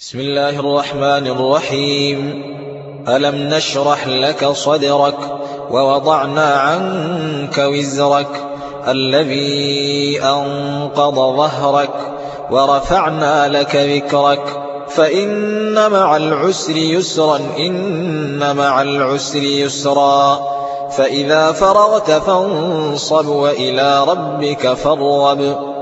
بسم الله الرحمن الرحيم. ألم نشرح لك صدرك ووضعنا عنك وزرك الذي أنقض ظهرك ورفعنا لك ذكرك فإن مع العسر يسرا إن مع العسر يسرا فإذا فرغت فانصب وإلى ربك فارغب